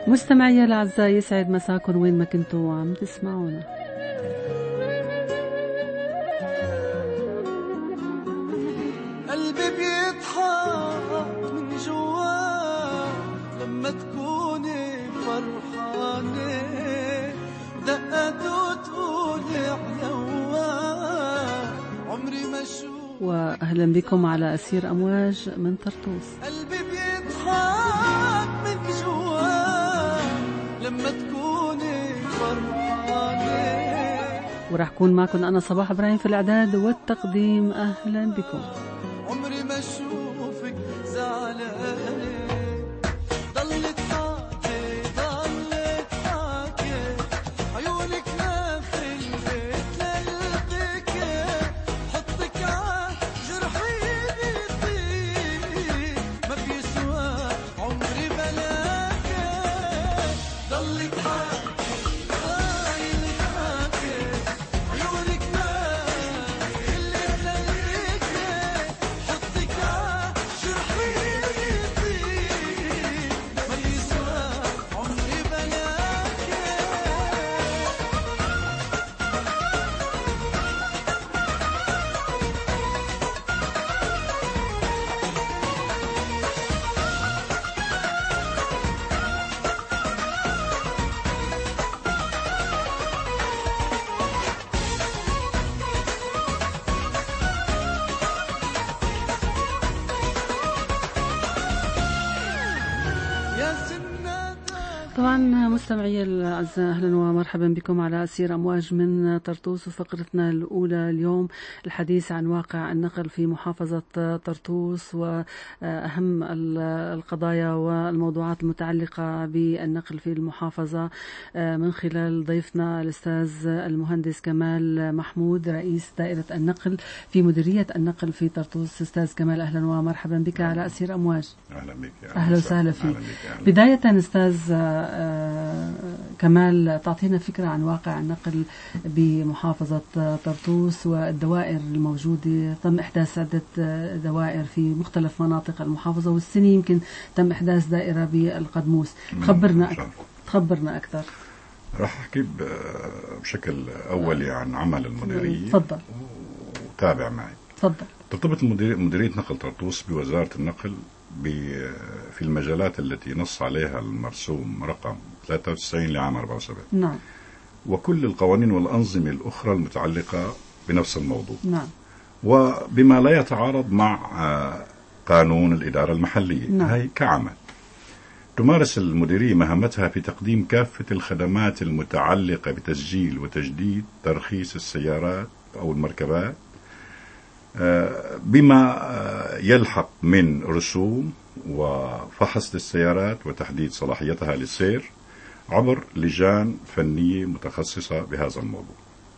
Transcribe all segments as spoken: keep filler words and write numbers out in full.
مستمعي الأعزاء، يسعد مساكم وين ما كنتوا عم تسمعونا. قلبي بيضحك من جوا لما تكوني فرحانة، دقات وتقولي علوا عمري ما شوف. وأهلا بكم على أسير أمواج من طرطوس. قلبي بيضحك من جوا لما تكوني فرحانة، وراح كون معكم أنا صباح إبراهيم في الإعداد والتقديم. أهلا بكم. عمري ما أشوفك زعلانة، ضلت حاكي ضلت حاكي عيونك ما خلت للقيك، حطك عجرحي بيطيب ما بيسوى عمري بلاك، ضلت حاكي طبعا مستمعي الأعزاء، أهلا ومرحبا بكم على أسير أمواج من طرطوس. وفقرتنا الأولى اليوم الحديث عن واقع النقل في محافظة طرطوس وأهم القضايا والموضوعات المتعلقة بالنقل في المحافظة من خلال ضيفنا الأستاذ المهندس كمال محمود، رئيس دائرة النقل في مديرية النقل في طرطوس. أستاذ كمال، أهلا ومرحبا بك على أسير أمواج. أهلا بك. أهلا وسهلا فيك. بداية أستاذ آه كمال، تعطينا فكرة عن واقع النقل بمحافظة طرطوس والدوائر الموجودة. تم إحداث عدة دوائر في مختلف مناطق المحافظة، والسنة يمكن تم إحداث دائرة بالقدموس. تخبرنا تخبرنا أكثر. راح أحكي بشكل أولي عن عمل المديرية. تفضل وتابع معي. تفضل. ترتبط مديرية نقل طرطوس بوزارة النقل في المجالات التي نص عليها المرسوم رقم ثلاثة وتسعين لعام أربعة وسبعين. نعم. وكل القوانين والأنظمة الأخرى المتعلقة بنفس الموضوع. نعم. وبما لا يتعارض مع قانون الإدارة المحلية. نعم. هي كعمل تمارس المديرية مهمتها في تقديم كافة الخدمات المتعلقة بتسجيل وتجديد ترخيص السيارات أو المركبات، بما يلحق من رسوم وفحص للسيارات وتحديد صلاحيتها للسير عبر لجان فنية متخصصة بهذا الموضوع.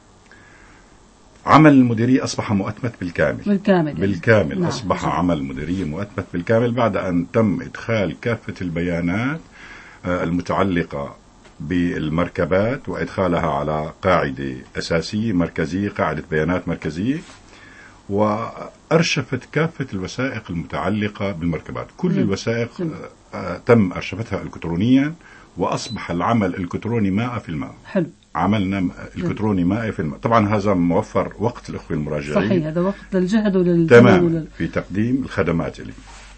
عمل المديرية أصبح مؤتمت بالكامل. بالكامل, بالكامل. نعم. أصبح عمل المديرية مؤتمت بالكامل بعد أن تم إدخال كافة البيانات المتعلقة بالمركبات وإدخالها على قاعدة أساسية مركزية، قاعدة بيانات مركزية، وأرشفت كافة الوثائق المتعلقة بالمركبات. كل م. الوثائق آه تم أرشفتها إلكترونيا، وأصبح العمل الإلكتروني مائة في المائة. حلو. عملنا الكتروني مائة في المائة. طبعا هذا موفر وقت الأخوة المراجعين. صحيح، هذا وقت للجهد وللجهد تمام ولل... في تقديم الخدمات لي.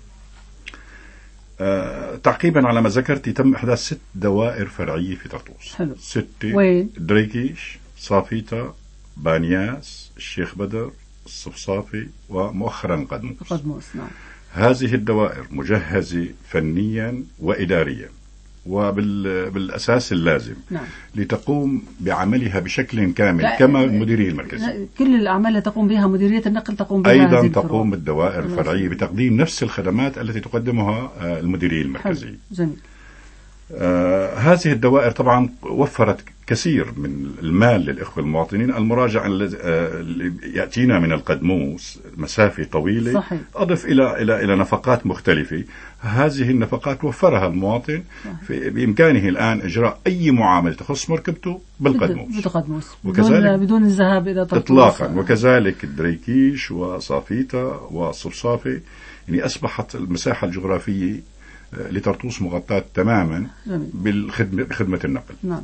آه تعقيبا على ما ذكرت، تم إحداث ست دوائر فرعية في طرطوس. حلو. ستة. وين؟ دريكيش، صافيتا، بانياس، الشيخ بدر، الصفصافي، ومؤخرا قدموس. قدموس. نعم. هذه الدوائر مجهزة فنيا وإداريا وبالأساس اللازم. نعم. لتقوم بعملها بشكل كامل كما المديرية المركزية. كل الأعمال التي تقوم بها مديرية النقل تقوم بها أيضا تقوم بالدوائر الفرعية بتقديم نفس الخدمات التي تقدمها المديرية المركزية. جميل. آه هذه الدوائر طبعا وفرت كثير من المال للإخوة المواطنين. المراجع اللي آه يأتينا من القدموس مسافة طويلة. صحيح. أضف إلى إلى إلى نفقات مختلفة. هذه النفقات وفرها المواطن. في بإمكانه الآن إجراء أي معاملة تخص مركبته بالقدموس. بالقدموس. وكذلك بدون, بدون الذهاب إلى طرطوس إطلاقا. وكذلك الدريكيش وصافيتا والصفصافي. يعني أصبحت المساحة الجغرافية لطرطوس مغطاة تماما جميل. بالخدمة بخدمة النقل. نعم.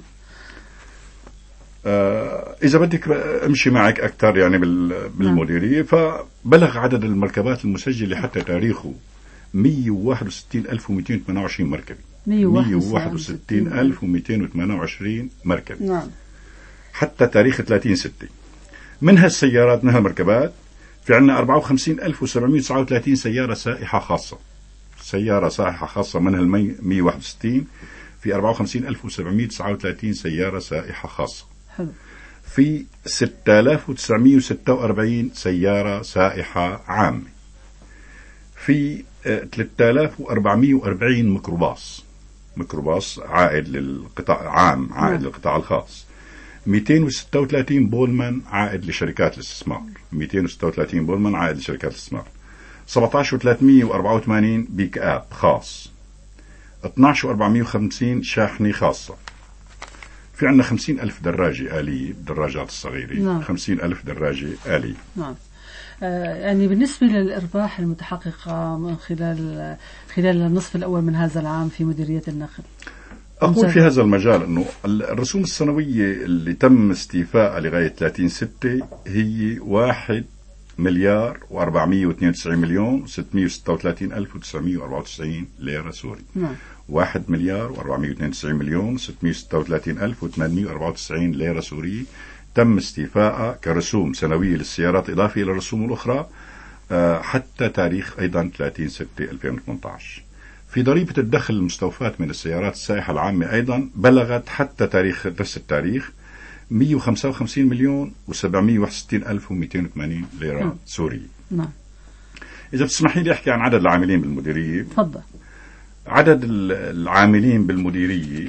آه إذا بدك أمشي معك أكثر يعني بالمديرية، فبلغ عدد المركبات المسجلة حتى تاريخه مئة وواحد وستين ألف ومئتين وثمانية وعشرين مركبة. مئة وواحد وستين ألف ومئتين وثمانية وعشرين مركبة. نعم. حتى تاريخ ثلاثين ستة. من هالسيارات، من هالمركبات، في عندنا أربعة وخمسين ألف وسبعمئة وتسعة وثلاثين سيارة سائحة خاصة. سيارة سائحة خاصة من هال مئة وواحد وستين في أربعة وخمسين ألف وسبعمئة وتسعة وثلاثين سيارة سائحة خاصة. حلو. في ستة آلاف وتسعمئة وستة وأربعين سيارة سائحة عامة. في ثلاثة آلاف وأربعمئة وأربعين ميكروباص، ميكروباص عائد للقطاع عام، عائد نعم. للقطاع الخاص. مئتين وستة وثلاثين بولمان عائد لشركات الاستثمار. مئتين وستة وثلاثين بولمان عائد لشركات الاستثمار. سبعة عشر وثلاثمئة وأربعة وثمانين بيك اب خاص. اثني عشر وأربعمئة وخمسين شاحنة خاصة. في عندنا خمسين ألف دراجة آلية، الدراجات الصغيرة. نعم. خمسين ألف دراجة آلية. نعم. آه يعني بالنسبة للإرباح المتحققة من خلال خلال النصف الأول من هذا العام في مديرية النقل، أقول في هذا المجال أنه الرسوم السنوية اللي تم استيفاءها لغاية ثلاثين ستة هي واحد مليار وأربعمئة واثنين وتسعين مليون وستمئة وستة وثلاثين ألف وتسعمئة وأربعة وتسعين ليرة سوري. نعم. واحد مليار وأربعمئة واثنين وتسعين مليون وستمئة وستة وثلاثين ألف وثمانمئة وأربعة وتسعين ليرة سورية تم استيفاءها كرسوم سنوية للسيارات إضافة إلى الرسوم الأخرى حتى تاريخ أيضا ثلاثين ستة ألفين وثمانية عشر. في ضريبة الدخل المستوفاة من السيارات السائحة العامة أيضا بلغت حتى تاريخ نفس التاريخ مئة وخمسة وخمسين مليون وسبعمئة وواحد وستين ألف ومئتين وثمانين ليرة م. سورية. نعم. إذا بتسمحي لي أحكي عن عدد العاملين بالمديرية. تفضل. عدد العاملين بالمديرية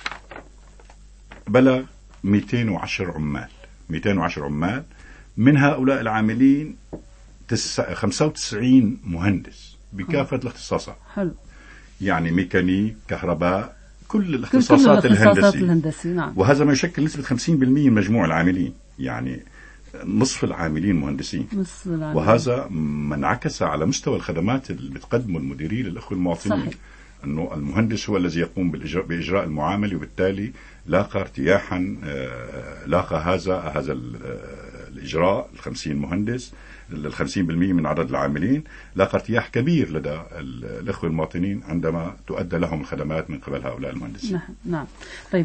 بلغ مئتين وعشرة عمال. مئتين وعشرة عمال. من هؤلاء العاملين خمسة وتسعين مهندس بكافة الاختصاصات. حلو. يعني ميكانيك، كهرباء، كل الاختصاصات الهندسية. الهندسي. نعم. وهذا ما يشكل نسبة خمسين بالمئة من مجموع العاملين، يعني نصف العاملين مهندسين. نصف العاملين. وهذا ما انعكس على مستوى الخدمات اللي بتقدمه المديرية للأخوة المواطنين. صحيح. أنه المهندس هو الذي يقوم بالإجراء بإجراء المعاملة، وبالتالي لاقى ارتياحا، لاقى هذا هذا الإجراء الخمسين مهندس، الخمسين بالمئة من عدد العاملين، لاقى ارتياح كبير لدى الأخوة المواطنين عندما تؤدى لهم الخدمات من قبل هؤلاء المهندسين. نعم. نعم. طيب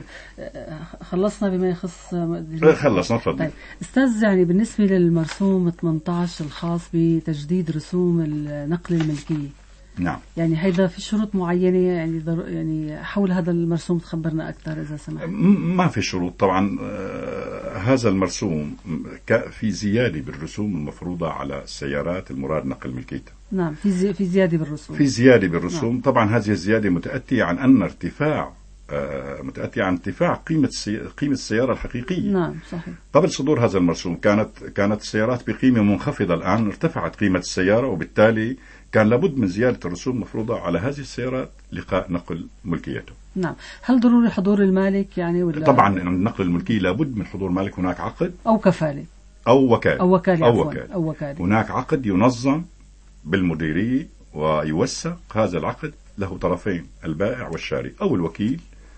خلصنا بما يخص خلصنا. تفضل. طيب أستاذ، يعني بالنسبة للمرسوم ثمانية عشر الخاص بتجديد رسوم النقل الملكية. نعم. يعني هيدا في شروط معينة، يعني در... يعني حول هذا المرسوم تخبرنا أكثر إذا سمحت. ما في شروط طبعا. آه هذا المرسوم في زيادة بالرسوم المفروضة على السيارات المراد نقل ملكيتها. نعم. في زي... في زيادة بالرسوم. في زيادة بالرسوم. نعم. طبعا هذه الزيادة متأتية عن أن ارتفاع آه متأتية عن ارتفاع قيمة السي... قيمة السيارة الحقيقية. نعم. صحيح. قبل صدور هذا المرسوم كانت كانت السيارات بقيمة منخفضة، الآن ارتفعت قيمة السيارة، وبالتالي كان لابد من زيادة الرسوم المفروضة على هذه السيارات لقاء نقل ملكيته. نعم. هل ضروري حضور المالك يعني ولا؟ طبعا النقل الملكي لابد من حضور مالك. هناك عقد أو كفالة أو وكالة أو وكالة أو وكالة. أو وكالة. هناك عقد ينظم بالمديرية ويوثق. هذا العقد له طرفين، البائع والشاري أو الوكيل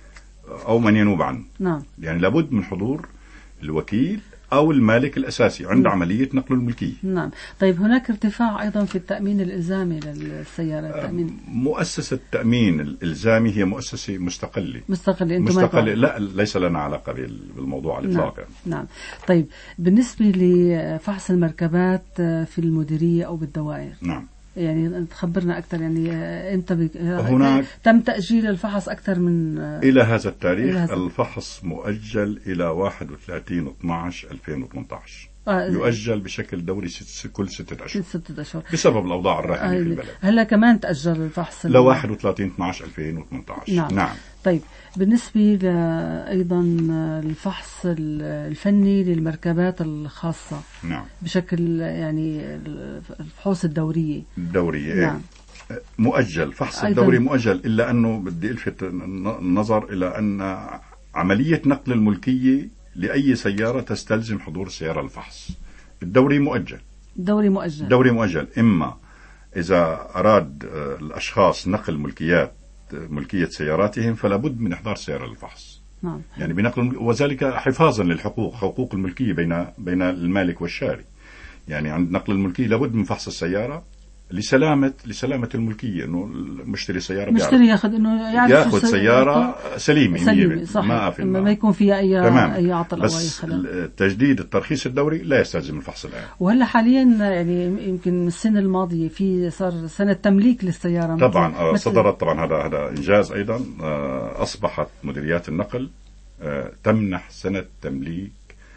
أو من ينوب عنه. نعم. يعني لابد من حضور الوكيل أو المالك الأساسي عند عملية نقل الملكية. نعم. طيب هناك ارتفاع أيضا في التأمين الإلزامي للسيارة. التأمين مؤسسة التأمين الإلزامي هي مؤسسة مستقلة. مستقلة. مستقلة. لا، ليس لنا علاقة بالموضوع على الإطلاق. نعم. نعم. طيب بالنسبة لفحص المركبات في المديرية أو بالدوائر. نعم. يعني تخبرنا أكثر، يعني امتى بك... هناك تم تأجيل الفحص أكثر من إلى هذا التاريخ. إلى هذا الفحص مؤجل إلى واحد وثلاثين اثني عشر ألفين وثمانية عشر. آه يؤجل بشكل دوري ست كل ستة أشهر. ستة أشهر بسبب الأوضاع الراهنة آه في البلد. هلا كمان تأجل الفحص ل واحد وثلاثين اثني عشر ألفين وثمانية عشر. نعم. نعم. طيب بالنسبة أيضا الفحص الفني للمركبات الخاصة. نعم. بشكل يعني الفحوص الدورية الدورية. نعم. مؤجل فحص الدوري مؤجل، إلا أنه بدي ألفت النظر إلى أن عملية نقل الملكية لأي سيارة تستلزم حضور السيارة الفحص. الدوري مؤجل. الدوري مؤجل. الدوري مؤجل إما إذا أراد الأشخاص نقل ملكيات ملكية سياراتهم فلا بد من إحضار سيارة للفحص. نعم. يعني بنقل، وذلك حفاظا للحقوق، حقوق الملكية بين بين المالك والشاري. يعني عند نقل الملكية لابد من فحص السيارة لسلامة لسلامة الملكية، إنه المشتري سيارة مشتري ياخذ إنه يعرف ياخذ سيارة سليمة سليمة صحيح، ما في ما يكون فيها أي تمام. أي عطل أو أي بس خلل. تجديد الترخيص الدوري لا يستلزم الفحص الآن. وهلا حاليا يعني يمكن السنة الماضية في صار سنة تمليك للسيارة طبعا مثل صدرت طبعا هذا هذا إنجاز أيضا. أصبحت مديريات النقل تمنح سنة تمليك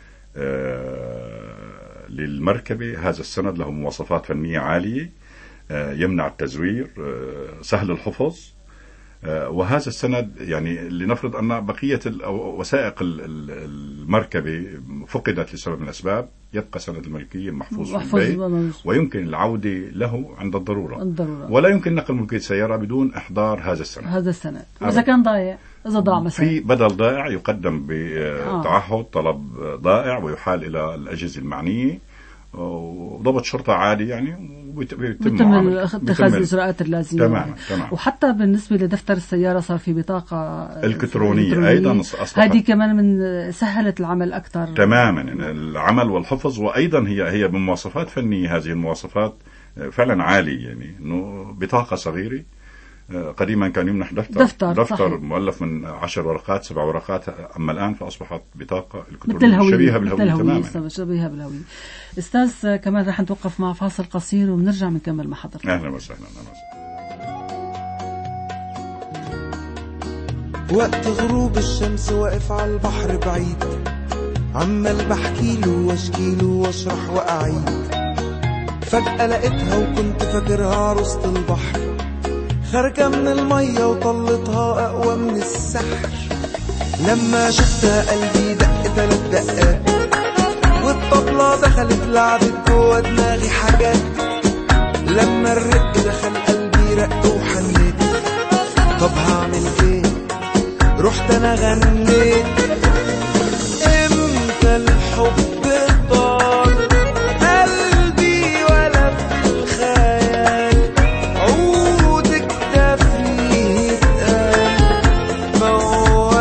للمركبة. هذا السند له مواصفات فنية عالية، يمنع التزوير، سهل الحفظ. وهذا السند يعني لنفرض أن بقية وثائق المركبة فقدت لسبب من الأسباب، يبقى سند الملكية محفوظ في البيت ويمكن العودة له عند الضرورة. الضرورة. ولا يمكن نقل ملكية سيارة بدون إحضار هذا السند. هذا السند إذا كان ضايع، إذا ضاع مثلا في بدل ضائع يقدم بتعهد طلب ضائع ويحال إلى الأجهزة المعنية وضبط شرطة عادي يعني، ويتم اتخاذ الإجراءات اللازمة. تماما تمام. وحتى بالنسبة لدفتر السيارة صار في بطاقة إلكترونية, إلكترونية أيضا أصبحت. هذه كمان من سهلت العمل أكثر تماما، العمل والحفظ. وأيضا هي هي بمواصفات فنية، هذه المواصفات فعلا عالية. يعني إنه بطاقة صغيرة، قديما كان يمنح دفتر دفتر, دفتر مؤلف من عشر ورقات سبع ورقات، أما الآن فأصبحت بطاقة إلكترونية شبيهة بالهوية تماما. شبيهة بالهوية. أستاذ كمان رح نتوقف مع فاصل قصير وبنرجع بنكمل مع حضرتك. أهلا وسهلا. وقت غروب الشمس واقف على البحر بعيد، عمال بحكيله واشكيله واشرح وأعيد. فجأة لقيتها وكنت فاكرها عروسة البحر، خارجة من المية وطلتها أقوى من السحر. لما شفتها قلبي دق تلات دقات، والطبلة دخلت لعبت جوا دماغي حاجات. لما الرق دخل قلبي رق وحنيت، طب هعمل ايه؟ رحت انا غنيت. امتى الحب طال قلبي ولا في الخيال، عودك دفني اتقال موال.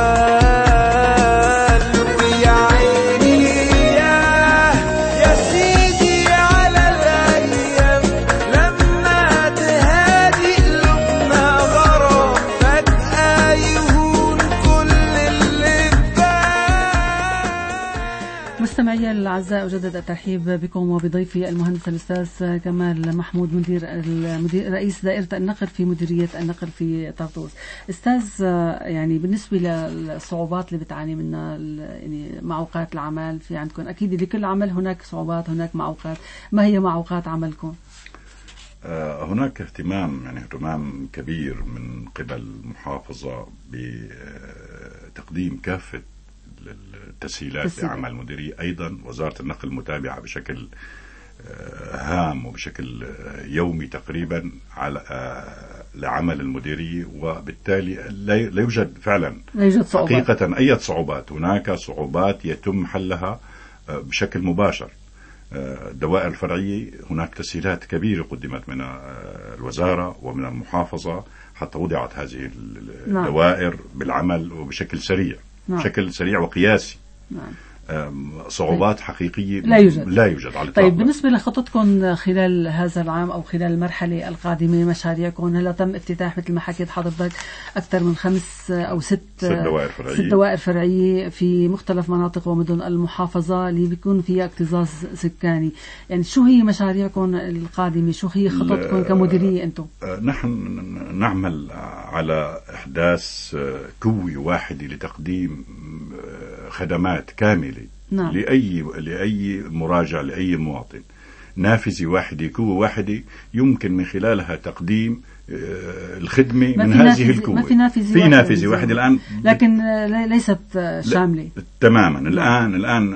ويا عيني يا يا سيدي على الايام، لما تهادي قلوبنا غرام، فجأة يهون كل اللي فات. مستمعي الأعزاء، أجدد الترحيب بكم وبضيفي المهندس الأستاذ كمال محمود، مدير المدير رئيس دائرة النقل في مديرية النقل في طرطوس. أستاذ، يعني بالنسبة للصعوبات اللي بتعاني منها يعني معوقات العمل في عندكم، أكيد لكل عمل هناك صعوبات، هناك معوقات، ما هي معوقات عملكم؟ هناك اهتمام يعني اهتمام كبير من قبل المحافظة بتقديم كافة التسهيلات لعمل المديرية. أيضا وزارة النقل متابعة بشكل هام وبشكل يومي تقريبا على لعمل المديرية، وبالتالي لا يوجد فعلا لا يوجد صعوبات. حقيقة أي صعوبات. هناك صعوبات يتم حلها بشكل مباشر. الدوائر الفرعية هناك تسهيلات كبيرة قدمت من الوزارة ومن المحافظة حتى وضعت هذه الدوائر بالعمل وبشكل سريع. نعم. بشكل سريع وقياسي. نعم. صعوبات حقيقية لا يوجد, لا يوجد على الإطلاق. طيب بالنسبة لخططكم خلال هذا العام أو خلال المرحلة القادمة، مشاريعكم، هلا تم افتتاح مثل ما حكيت حضرتك أكثر من خمس أو ست ست دوائر فرعية, ست دوائر فرعية في مختلف مناطق ومدن المحافظة اللي بيكون فيها اكتظاظ سكاني. يعني شو هي مشاريعكم القادمة؟ شو هي خططكم كمديرية أنتم؟ نحن نعمل على إحداث قوة واحدة لتقديم خدمات كاملة. نعم. لأي لأي مراجع، لأي مواطن، نافذة واحدة، قوة واحدة يمكن من خلالها تقديم الخدمة من هذه القوة. ما في نافذة في نافذة واحدة الآن، لكن ليست شاملة تماما. نعم. الآن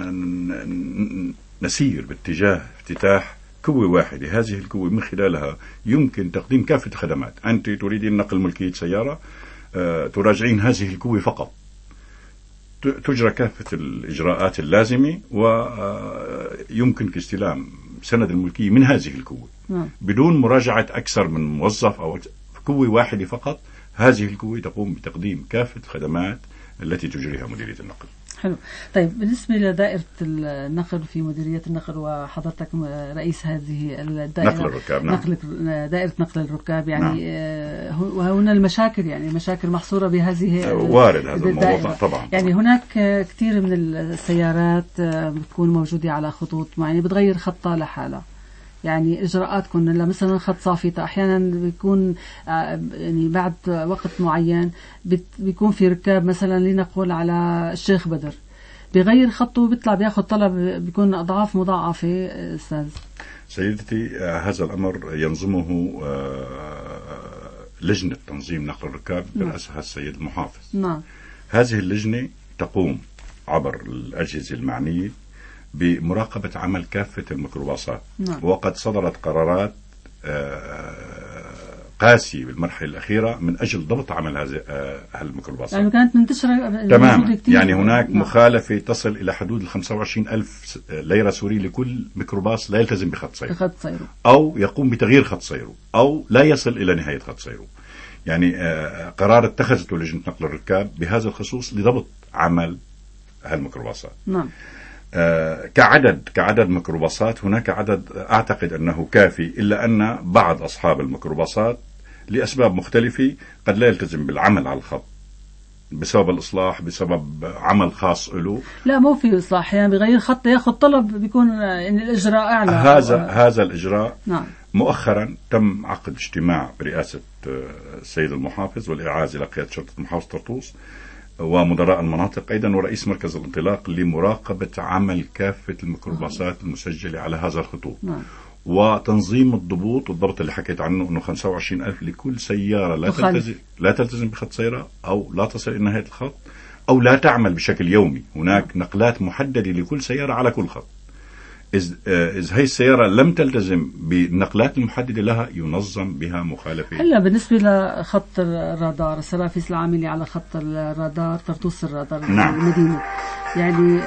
الآن نسير باتجاه افتتاح قوة واحدة. هذه القوة من خلالها يمكن تقديم كافة الخدمات. أنت تريدين نقل ملكية سيارة، تراجعين هذه القوة فقط، تجرى كافة الإجراءات اللازمة ويمكنك استلام سند الملكية من هذه القوة نعم. بدون مراجعة أكثر من موظف أو قوة واحدة فقط. هذه القوة تقوم بتقديم كافة الخدمات التي تجريها مديرية النقل. حلو. طيب بالنسبة لدائرة النقل في مديرية النقل وحضرتك رئيس هذه الدائرة نقل الركاب نعم. نقل دائرة نقل الركاب يعني نعم. وهنا المشاكل يعني مشاكل محصورة بهذه وارد هذا الموضوع طبعا. يعني هناك كثير من السيارات بتكون موجودة على خطوط معينة بتغير خطها لحالها. يعني إجراءاتكم مثلا خط صافية أحيانا بيكون يعني بعد وقت معين بيكون في ركاب مثلا لنقول على الشيخ بدر بيغير خطه وبيطلع بياخد طلب بيكون أضعاف مضاعفة. أستاذ سيدتي هذا الأمر ينظمه لجنة تنظيم نقل الركاب برأسها السيد المحافظ. نعم. هذه اللجنة تقوم عبر الأجهزة المعنية بمراقبة عمل كافة الميكروباصات. نعم. وقد صدرت قرارات قاسية بالمرحلة الأخيرة من أجل ضبط عمل هذه الميكروباصات. يعني كانت منتشرة تماما. يعني هناك نعم. مخالفة تصل إلى حدود الخمسة وعشرين ألف ليرة سوري لكل ميكروباص لا يلتزم بخط سيره بخط سيره أو يقوم بتغيير خط سيره أو لا يصل إلى نهاية خط سيره. يعني قرار اتخذته لجنة نقل الركاب بهذا الخصوص لضبط عمل هالميكروباصات. نعم. آه كعدد كعدد ميكروباصات هناك عدد أعتقد أنه كافي، إلا أن بعض أصحاب الميكروباصات لأسباب مختلفة قد لا يلتزم بالعمل على الخط بسبب الإصلاح، بسبب عمل خاص له. لا مو في إصلاح، يعني بغير خط ياخذ طلب بيكون يعني الإجراء أعلى. هذا أو... هذا الإجراء. نعم. مؤخرا تم عقد اجتماع برئاسة السيد المحافظ والإعازة لقيادة شرطة محافظة طرطوس ومدراء المناطق أيضا ورئيس مركز الانطلاق لمراقبة عمل كافة الميكروباصات المسجلة على هذا الخطوط. نعم. وتنظيم الضبوط والضبط اللي حكيت عنه أنه خمسة وعشرين ألف لكل سيارة لا تلتزم لا تلتزم بخط سيرها أو لا تصل إلى نهاية الخط أو لا تعمل بشكل يومي. هناك نقلات محددة لكل سيارة على كل خط. إذ إذا هي السيارة لم تلتزم بالنقلات المحددة لها ينظم بها مخالفة. هلا بالنسبة لخط الرادار السرافيس العاملة على خط الرادار طرطوس الرادار نعم. المدينة يعني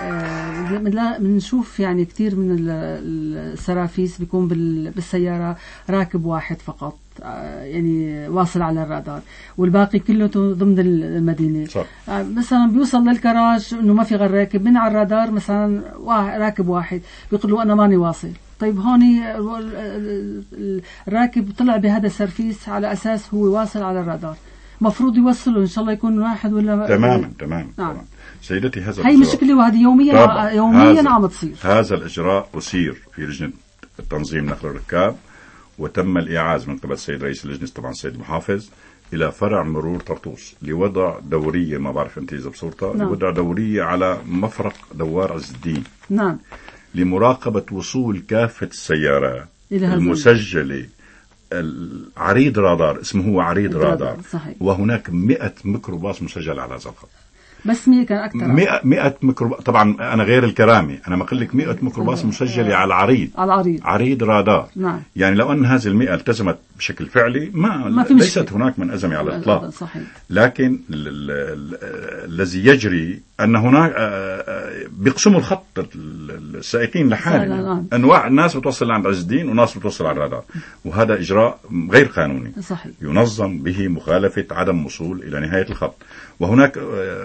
بنشوف يعني كثير من السرافيس بيكون بالسيارة راكب واحد فقط يعني واصل على الرادار والباقي كله ضمن المدينة. صح. مثلا بيوصل للكراج انه ما في غير راكب من على الرادار مثلا راكب واحد بيقول له انا ماني واصل. طيب هوني الراكب طلع بهذا السرفيس على اساس هو واصل على الرادار مفروض يوصله ان شاء الله يكون واحد ولا تماما تماما. نعم. سيدتي هذا هي مشكلة وهذه يوميا يوميا عم تصير. هذا الإجراء أسير في لجنة تنظيم نقل الركاب وتم الإعاز من قبل السيد رئيس اللجنة طبعا السيد المحافظ إلى فرع مرور طرطوس لوضع دورية ما بعرف أنت إذا بصورتها. نعم. لوضع دورية على مفرق دوار عز الدين. نعم. لمراقبة وصول كافة السيارات المسجلة عريض رادار اسمه هو عريض رادار. صحيح. وهناك مئة ميكروباص مسجل على هذا الخط. بس مية كان أكثر. مئة مئة ميكروباص طبعا أنا غير الكرامة أنا ما أقول لك مئة ميكروباص مسجلة على العريض. على العريض. عريض رادار. نعم. يعني لو أن هذه المئة التزمت بشكل فعلي ما, ما ليست مشكلة. هناك من أزمة على الإطلاق. صحيح. لكن الذي يجري أن هناك بيقسموا الخط السائقين لحالهم. أنواع الناس بتوصل عند عز الدين وناس بتوصل على الرادار وهذا إجراء غير قانوني. صحيح. ينظم به مخالفة عدم وصول إلى نهاية الخط. وهناك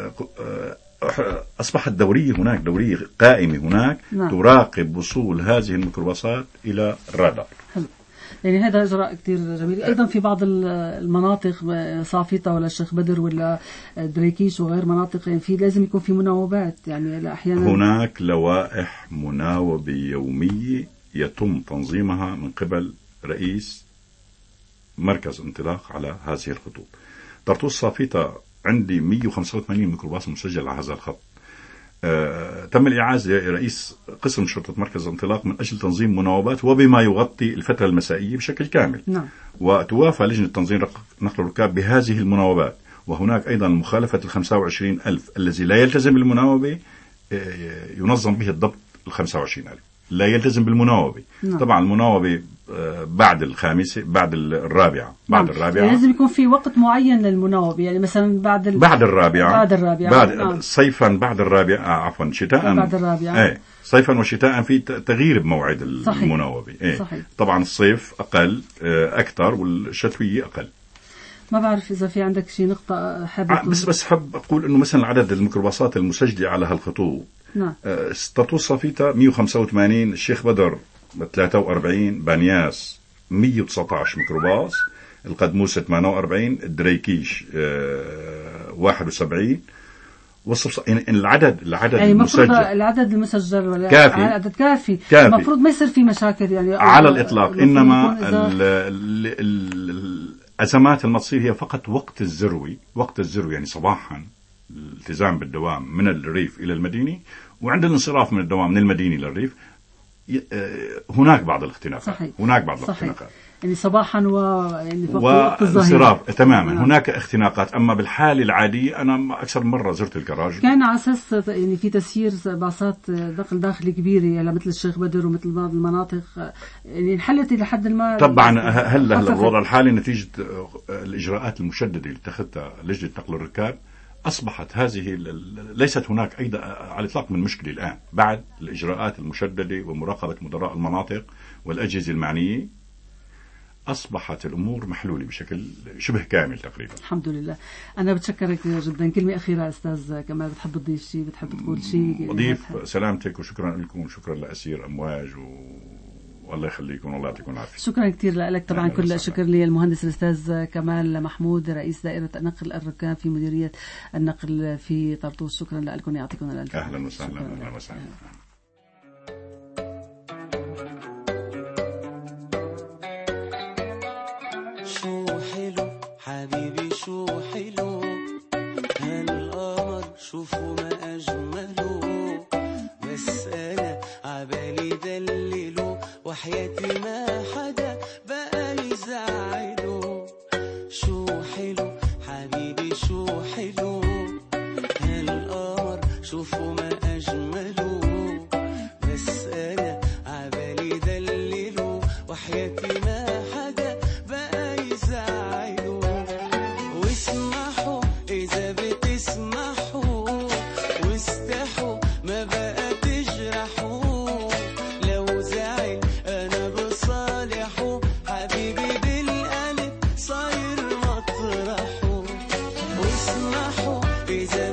أصبحت دورية هناك دورية قائمة هناك. نعم. تراقب وصول هذه الميكروباصات إلى الرادار. حلو. يعني هذا إجراء كتير جميل. أيضا في بعض المناطق صافيطة ولا الشيخ بدر ولا دريكيش وغير مناطق يعني في لازم يكون في مناوبات يعني أحيانا. هناك لوائح مناوبة يومية يتم تنظيمها من قبل رئيس مركز انطلاق على هذه الخطوط. طرطوس صافيطة عندي مئة وخمسة وثمانين ميكروباص مسجل على هذا الخط. آه، تم الإعازة لرئيس قسم شرطة مركز الانطلاق من أجل تنظيم مناوبات وبما يغطي الفترة المسائية بشكل كامل. نعم. وتوافى لجنة تنظيم نقل الركاب بهذه المناوبات. وهناك أيضا مخالفة الخمسة وعشرين ألف الذي لا يلتزم بالمناوبة ينظم به الضبط الخمسة وعشرين ألف لا يلتزم بالمناوبة. نعم. طبعا المناوبة بعد الخامسة، بعد الرابعة، بعد نعم. الرابعة يعني لازم يكون في وقت معين للمناوبة، يعني مثلا بعد ال... بعد الرابعة بعد الرابعة بعد نعم. صيفا بعد الرابعة، آه عفوا شتاء بعد الرابعة ايه صيفا وشتاء في تغيير بموعد المناوبة. ايه صحيح. طبعا الصيف أقل أكثر والشتوية أقل. ما بعرف إذا في عندك شيء نقطة حابة بس بس حب أقول إنه مثلا عدد الميكروباصات المسجلة على هالخطوط، نعم. طرطوس صفيتا مية وخمسة وثمانين، الشيخ بدر ثلاثة وأربعين، بانياس مية وتسعة عشر ميكروباص، القدموسة ثمانية وأربعين، الدريكيش واحد وسبعين، والصفص يعني العدد العدد يعني المسجل العدد المسجل ولا كافي. العدد كافي. كافي. المفروض ما يصير في مشاكل يعني على الإطلاق. إنما إذا... الأزمات المتصير هي فقط وقت الذروة، وقت الذروة يعني صباحا الالتزام بالدوام من الريف إلى المدينة، وعند الانصراف من الدوام من المدينة إلى الريف هناك بعض الاختناقات. صحيح. هناك بعض صحيح. الاختناقات يعني صباحا و يعني في وقت الظهيرة تماما. نعم. هناك اختناقات. أما بالحالة العادية أنا أكثر مرة زرت الكراج كان على أساس يعني في تسيير باصات نقل داخلي كبيرة يعني مثل الشيخ بدر ومثل بعض المناطق يعني انحلت إلى حد ما. طبعا هلا الوضع الحالي نتيجة الإجراءات المشددة اللي اتخذتها لجنة نقل الركاب أصبحت هذه ليست هناك أيضا على الإطلاق من مشكلة الآن بعد الإجراءات المشددة ومراقبة مدراء المناطق والأجهزة المعنية. أصبحت الأمور محلولة بشكل شبه كامل تقريبا. الحمد لله. أنا بتشكرك جدا. كلمة أخيرة أستاذ كمال، بتحب تضيف شيء، بتحب تقول شيء؟ أضيف سلامتك وشكرا لكم وشكرا لأسير أمواج و... والله يخليكم والله يعطيكم العافية. شكرا كثير لك. طبعا كل الشكر للمهندس الأستاذ كمال محمود رئيس دائرة نقل الركاب في مديرية النقل في طرطوس. شكرا لكم، يعطيكم العافية. أهلا وسهلا. أهلا وسهلا. شو حلو حبيبي شو حلو هالقمر شوفوا ما أجمله، بس أنا عبالي دلله وحياتي ما حدا بقى يزعله. شو حلو حبيبي شو حلو هالقمر شوفوا ما أجمله، بس أنا عبالي دلله وحياتي ما حدا بقى يزعله. واسمحوا إذا بتسمحوا واستحوا ما بقى تجرحوا، لو زعل أنا بصالحه حبيبي بالقلب صاير مطرحه. واسمحوا إذا